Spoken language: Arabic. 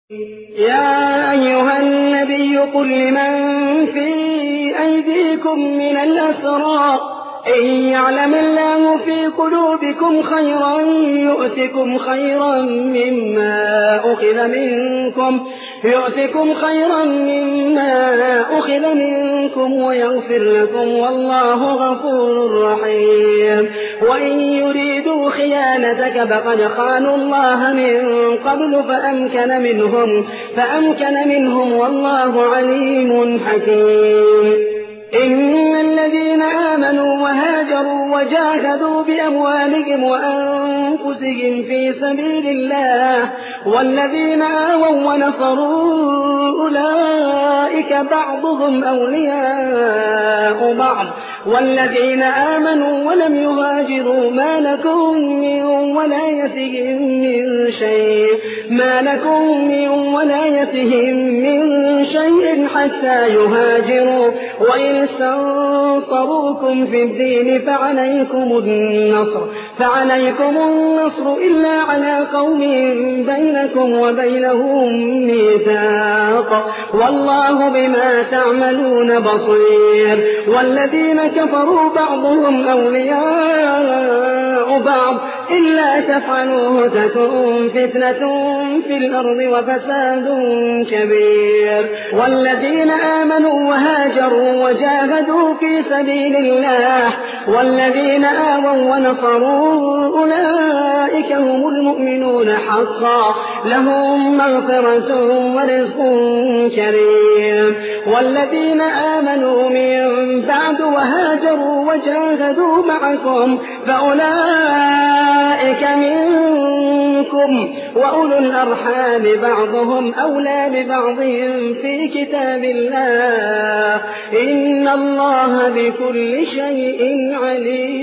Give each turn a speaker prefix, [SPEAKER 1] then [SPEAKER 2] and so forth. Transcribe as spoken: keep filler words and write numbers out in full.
[SPEAKER 1] يا أيها النبي قل لمن في أيديكم من الأسرى إن يعلم الله في قلوبكم خيرا يؤتكم خيرا مما أخذ منكم يؤتكم خيرا مما أخذ منكم ويغفر لكم والله غفور رحيم وإن يريدوا خيانتك فقد خانوا الله من قبل فأمكن منهم فأمكن منهم والله عليم حكيم إن الذين آمنوا وهاجروا وجاهدوا بأموالهم وأنفسهم في سبيل الله والذين آووا ونصروا أولئك بعضهم أولياء بعض والذين آمنوا ولم يهاجروا ما لكم من ولايتهم من شيء ما لكم من ولايتهم من شيء حتى يهاجروا وإن استنصروكم في الدين فعليكم النصر فعليكم النصر إلا على قوم بينكم وبينهم ميثاق والله بما تعملون بصير والذين كفروا بعضهم أولياء بعض إلا تفعلوه تكن فتنة في الأرض وفساد كبير والذين آمنوا وهاجروا وجاهدوا في سبيل الله والذين آووا ونصروا أولئك هم المؤمنون حقا لهم مغفرة ورزق كريم والذين آمنوا من بعد وهاجروا وجاهدوا معكم فأولئك منكم وأولو الأرحام بعضهم أولى ببعض في كتاب الله إن الله بكل شيء عليم.